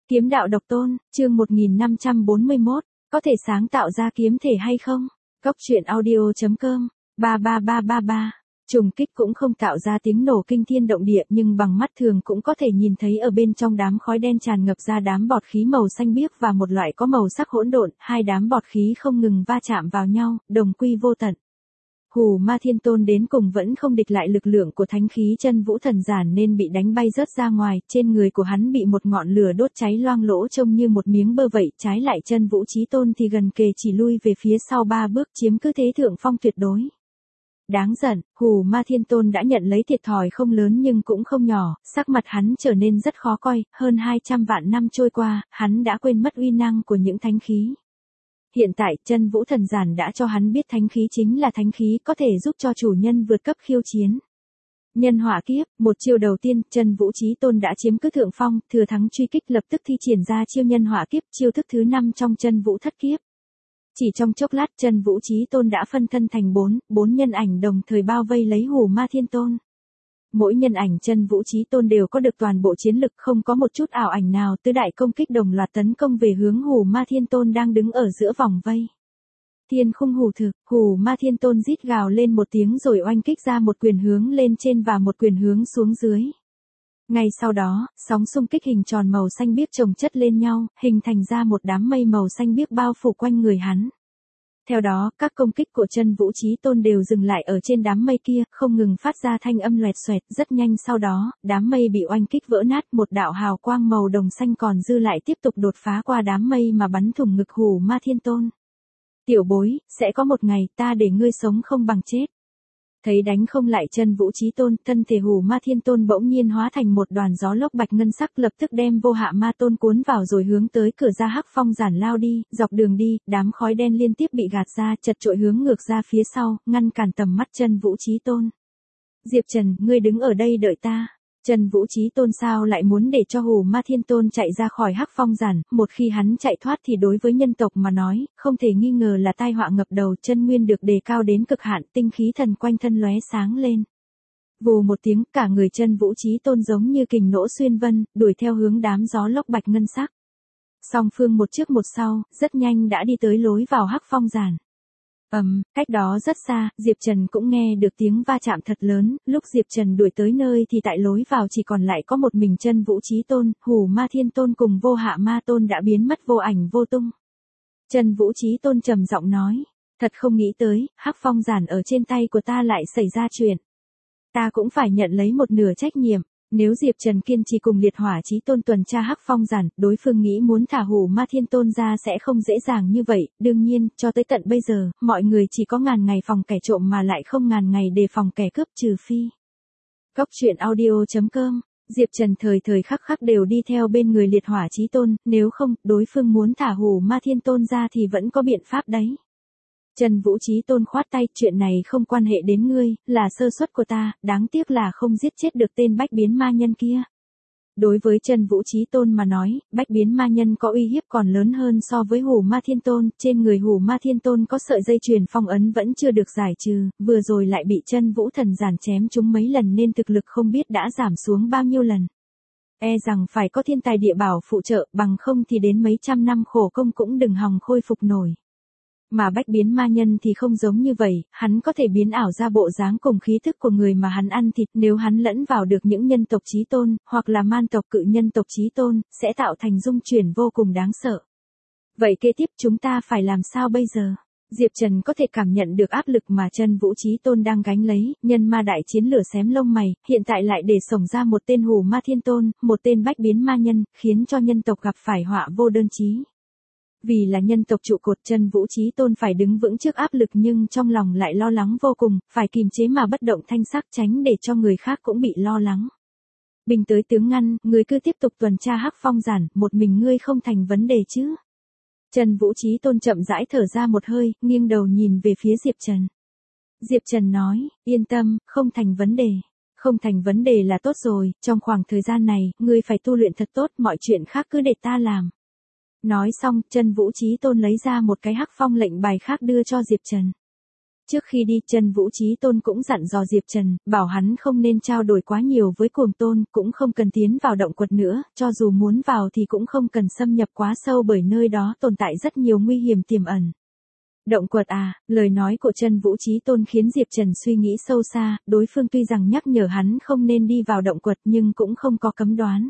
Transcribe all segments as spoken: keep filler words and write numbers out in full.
Kiếm đạo độc tôn, chương một nghìn năm trăm bốn mươi mốt, có thể sáng tạo ra kiếm thể hay không? Cốc truyện audio chấm com, ba ba ba ba ba. Trùng kích cũng không tạo ra tiếng nổ kinh thiên động địa nhưng bằng mắt thường cũng có thể nhìn thấy ở bên trong đám khói đen tràn ngập ra đám bọt khí màu xanh biếc và một loại có màu sắc hỗn độn, hai đám bọt khí không ngừng va chạm vào nhau, đồng quy vô tận. Hù Ma Thiên Tôn đến cùng vẫn không địch lại lực lượng của thánh khí chân vũ thần giản nên bị đánh bay rớt ra ngoài, trên người của hắn bị một ngọn lửa đốt cháy loang lỗ trông như một miếng bơ vậy, trái lại chân vũ chí tôn thì gần kề chỉ lui về phía sau ba bước chiếm cứ thế thượng phong tuyệt đối. Đáng giận, Hù Ma Thiên Tôn đã nhận lấy thiệt thòi không lớn nhưng cũng không nhỏ, sắc mặt hắn trở nên rất khó coi, hơn hai trăm vạn năm trôi qua, hắn đã quên mất uy năng của những thánh khí. Hiện tại, chân vũ thần giản đã cho hắn biết thánh khí chính là thánh khí có thể giúp cho chủ nhân vượt cấp khiêu chiến. Nhân hỏa kiếp, một chiêu đầu tiên, chân vũ chí tôn đã chiếm cứ thượng phong, thừa thắng truy kích lập tức thi triển ra chiêu nhân hỏa kiếp, chiêu thức thứ năm trong chân vũ thất kiếp. Chỉ trong chốc lát chân vũ chí tôn đã phân thân thành bốn, bốn nhân ảnh đồng thời bao vây lấy Hù Ma Thiên Tôn. Mỗi nhân ảnh chân vũ chí tôn đều có được toàn bộ chiến lực, không có một chút ảo ảnh nào, tứ đại công kích đồng loạt tấn công về hướng Hù Ma Thiên Tôn đang đứng ở giữa vòng vây. Thiên khung hù thực, Hù Ma Thiên Tôn rít gào lên một tiếng rồi oanh kích ra một quyền hướng lên trên và một quyền hướng xuống dưới. Ngay sau đó, sóng xung kích hình tròn màu xanh biếc chồng chất lên nhau, hình thành ra một đám mây màu xanh biếc bao phủ quanh người hắn. Theo đó, các công kích của chân vũ chí tôn đều dừng lại ở trên đám mây kia, không ngừng phát ra thanh âm loẹt xoẹt, rất nhanh sau đó, đám mây bị oanh kích vỡ nát, một đạo hào quang màu đồng xanh còn dư lại tiếp tục đột phá qua đám mây mà bắn thủng ngực Hù Ma Thiên Tôn. Tiểu bối, sẽ có một ngày ta để ngươi sống không bằng chết. Thấy đánh không lại chân vũ chí tôn, thân thể Hù Ma Thiên Tôn bỗng nhiên hóa thành một đoàn gió lốc bạch ngân sắc lập tức đem Vô Hạ Ma Tôn cuốn vào rồi hướng tới cửa ra hắc phong giản lao đi, dọc đường đi, đám khói đen liên tiếp bị gạt ra, chật trội hướng ngược ra phía sau, ngăn cản tầm mắt chân vũ chí tôn. Diệp Trần, ngươi đứng ở đây đợi ta. Chân vũ chí tôn sao lại muốn để cho Hù Ma Thiên Tôn chạy ra khỏi hắc phong giản, một khi hắn chạy thoát thì đối với nhân tộc mà nói, không thể nghi ngờ là tai họa ngập đầu, chân nguyên được đề cao đến cực hạn, tinh khí thần quanh thân lóe sáng lên. Vù một tiếng, cả người chân vũ chí tôn giống như kình nỗ xuyên vân, đuổi theo hướng đám gió lốc bạch ngân sắc. Song phương một trước một sau, rất nhanh đã đi tới lối vào hắc phong giản. Ầm, um, cách đó rất xa, Diệp Trần cũng nghe được tiếng va chạm thật lớn, lúc Diệp Trần đuổi tới nơi thì tại lối vào chỉ còn lại có một mình chân vũ chí tôn, Hù Ma Thiên Tôn cùng Vô Hạ Ma Tôn đã biến mất vô ảnh vô tung. Chân vũ chí tôn trầm giọng nói, thật không nghĩ tới, hắc phong giản ở trên tay của ta lại xảy ra chuyện. Ta cũng phải nhận lấy một nửa trách nhiệm. Nếu Diệp Trần kiên trì cùng liệt hỏa chí tôn tuần tra hắc phong giản, đối phương nghĩ muốn thả Hù Ma Thiên Tôn ra sẽ không dễ dàng như vậy, đương nhiên, cho tới tận bây giờ, mọi người chỉ có ngàn ngày phòng kẻ trộm mà lại không ngàn ngày đề phòng kẻ cướp trừ phi. Cốc truyện audio chấm com, Diệp Trần thời thời khắc khắc đều đi theo bên người liệt hỏa chí tôn, nếu không, đối phương muốn thả Hù Ma Thiên Tôn ra thì vẫn có biện pháp đấy. Chân vũ chí tôn khoát tay, chuyện này không quan hệ đến ngươi, là sơ suất của ta, đáng tiếc là không giết chết được tên bách biến ma nhân kia. Đối với chân vũ chí tôn mà nói, bách biến ma nhân có uy hiếp còn lớn hơn so với Hù Ma Thiên Tôn, trên người Hù Ma Thiên Tôn có sợi dây chuyền phong ấn vẫn chưa được giải trừ, vừa rồi lại bị chân vũ thần giản chém trúng mấy lần nên thực lực không biết đã giảm xuống bao nhiêu lần. E rằng phải có thiên tài địa bảo phụ trợ, bằng không thì đến mấy trăm năm khổ công cũng đừng hòng khôi phục nổi. Mà bách biến ma nhân thì không giống như vậy, hắn có thể biến ảo ra bộ dáng cùng khí thức của người mà hắn ăn thịt, nếu hắn lẫn vào được những nhân tộc chí tôn, hoặc là man tộc cự nhân tộc chí tôn, sẽ tạo thành dung chuyển vô cùng đáng sợ. Vậy kế tiếp chúng ta phải làm sao bây giờ? Diệp Trần có thể cảm nhận được áp lực mà chân vũ chí tôn đang gánh lấy, nhân ma đại chiến lửa xém lông mày, hiện tại lại để xổng ra một tên Hù Ma Thiên Tôn, một tên bách biến ma nhân, khiến cho nhân tộc gặp phải họa vô đơn chí. Vì là nhân tộc trụ cột, chân vũ chí tôn phải đứng vững trước áp lực nhưng trong lòng lại lo lắng vô cùng, phải kìm chế mà bất động thanh sắc tránh để cho người khác cũng bị lo lắng. Bình tới tướng ngăn, ngươi cứ tiếp tục tuần tra hắc phong giản, một mình ngươi không thành vấn đề chứ. Chân vũ chí tôn chậm rãi thở ra một hơi, nghiêng đầu nhìn về phía Diệp Trần. Diệp Trần nói, yên tâm, không thành vấn đề. Không thành vấn đề là tốt rồi, trong khoảng thời gian này, ngươi phải tu luyện thật tốt, mọi chuyện khác cứ để ta làm. Nói xong, chân vũ chí tôn lấy ra một cái hắc phong lệnh bài khác đưa cho Diệp Trần. Trước khi đi, Chân Vũ Chí Tôn cũng dặn dò Diệp Trần, bảo hắn không nên trao đổi quá nhiều với Cuồng Tôn, cũng không cần tiến vào động quật nữa, cho dù muốn vào thì cũng không cần xâm nhập quá sâu bởi nơi đó tồn tại rất nhiều nguy hiểm tiềm ẩn. Động quật à, lời nói của Chân Vũ Chí Tôn khiến Diệp Trần suy nghĩ sâu xa, đối phương tuy rằng nhắc nhở hắn không nên đi vào động quật nhưng cũng không có cấm đoán.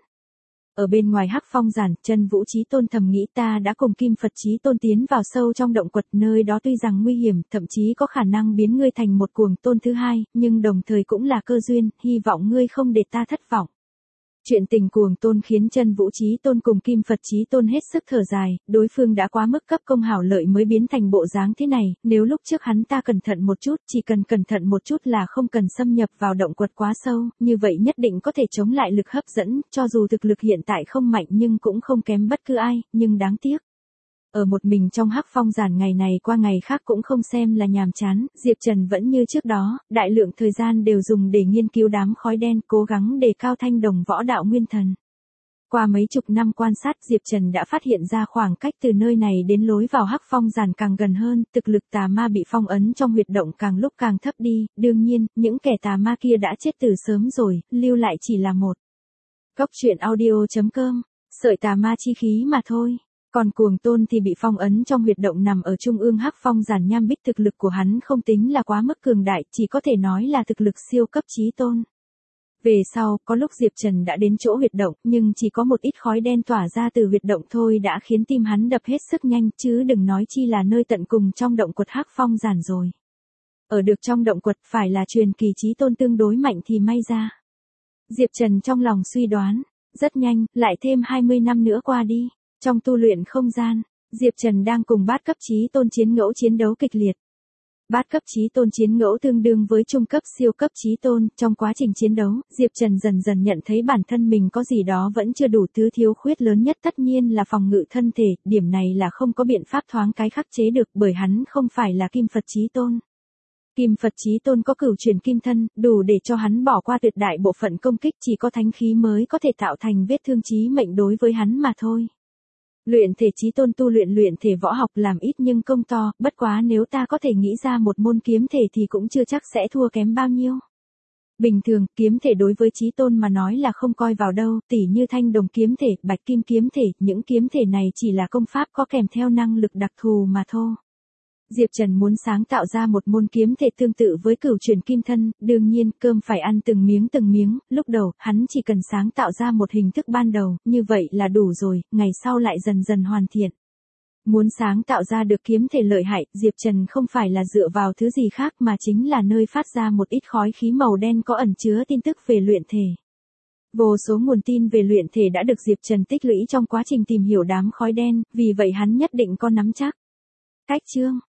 Ở bên ngoài Hắc Phong Giản, Chân Vũ Chí Tôn thầm nghĩ ta đã cùng Kim Phật Chí Tôn tiến vào sâu trong động quật, nơi đó tuy rằng nguy hiểm, thậm chí có khả năng biến ngươi thành một Cuồng Tôn thứ hai, nhưng đồng thời cũng là cơ duyên, hy vọng ngươi không để ta thất vọng. Chuyện tình Cuồng Tôn khiến Chân Vũ Chí Tôn cùng Kim Phật Chí Tôn hết sức thở dài, đối phương đã quá mức cấp công hảo lợi mới biến thành bộ dáng thế này, nếu lúc trước hắn ta cẩn thận một chút, chỉ cần cẩn thận một chút là không cần xâm nhập vào động quật quá sâu, như vậy nhất định có thể chống lại lực hấp dẫn, cho dù thực lực hiện tại không mạnh nhưng cũng không kém bất cứ ai, nhưng đáng tiếc. Ở một mình trong Hắc Phong Giản ngày này qua ngày khác cũng không xem là nhàm chán, Diệp Trần vẫn như trước đó, đại lượng thời gian đều dùng để nghiên cứu đám khói đen, cố gắng đề cao thanh đồng võ đạo nguyên thần. Qua mấy chục năm quan sát, Diệp Trần đã phát hiện ra khoảng cách từ nơi này đến lối vào Hắc Phong Giản càng gần hơn, thực lực tà ma bị phong ấn trong huyệt động càng lúc càng thấp đi, đương nhiên, những kẻ tà ma kia đã chết từ sớm rồi, lưu lại chỉ là một. Cốc truyện audio chấm com, sợi tà ma chi khí mà thôi. Còn Cuồng Tôn thì bị phong ấn trong huyệt động nằm ở trung ương Hắc Phong Giản nham bích, thực lực của hắn không tính là quá mức cường đại, chỉ có thể nói là thực lực siêu cấp chí tôn. Về sau, có lúc Diệp Trần đã đến chỗ huyệt động, nhưng chỉ có một ít khói đen tỏa ra từ huyệt động thôi đã khiến tim hắn đập hết sức nhanh, chứ đừng nói chi là nơi tận cùng trong động quật Hắc Phong Giản rồi. Ở được trong động quật phải là truyền kỳ chí tôn tương đối mạnh thì may ra. Diệp Trần trong lòng suy đoán, rất nhanh, lại thêm hai mươi năm nữa qua đi. Trong tu luyện không gian, Diệp Trần đang cùng bát cấp chí tôn chiến ngẫu chiến đấu kịch liệt. Bát cấp chí tôn chiến ngẫu tương đương với trung cấp siêu cấp chí tôn, trong quá trình chiến đấu, Diệp Trần dần dần nhận thấy bản thân mình có gì đó vẫn chưa đủ, thứ thiếu khuyết lớn nhất tất nhiên là phòng ngự thân thể, điểm này là không có biện pháp thoáng cái khắc chế được bởi hắn không phải là Kim Phật Chí Tôn. Kim Phật Chí Tôn có cửu truyền kim thân, đủ để cho hắn bỏ qua tuyệt đại bộ phận công kích, chỉ có thánh khí mới có thể tạo thành vết thương chí mệnh đối với hắn mà thôi. Luyện thể chí tôn tu luyện luyện thể võ học làm ít nhưng công to, bất quá nếu ta có thể nghĩ ra một môn kiếm thể thì cũng chưa chắc sẽ thua kém bao nhiêu. Bình thường, kiếm thể đối với chí tôn mà nói là không coi vào đâu, tỉ như thanh đồng kiếm thể, bạch kim kiếm thể, những kiếm thể này chỉ là công pháp có kèm theo năng lực đặc thù mà thôi. Diệp Trần muốn sáng tạo ra một môn kiếm thể tương tự với cửu truyền kim thân, đương nhiên cơm phải ăn từng miếng từng miếng, lúc đầu hắn chỉ cần sáng tạo ra một hình thức ban đầu, như vậy là đủ rồi, ngày sau lại dần dần hoàn thiện. Muốn sáng tạo ra được kiếm thể lợi hại, Diệp Trần không phải là dựa vào thứ gì khác mà chính là nơi phát ra một ít khói khí màu đen có ẩn chứa tin tức về luyện thể. Vô số nguồn tin về luyện thể đã được Diệp Trần tích lũy trong quá trình tìm hiểu đám khói đen, vì vậy hắn nhất định có nắm chắc. Cách chương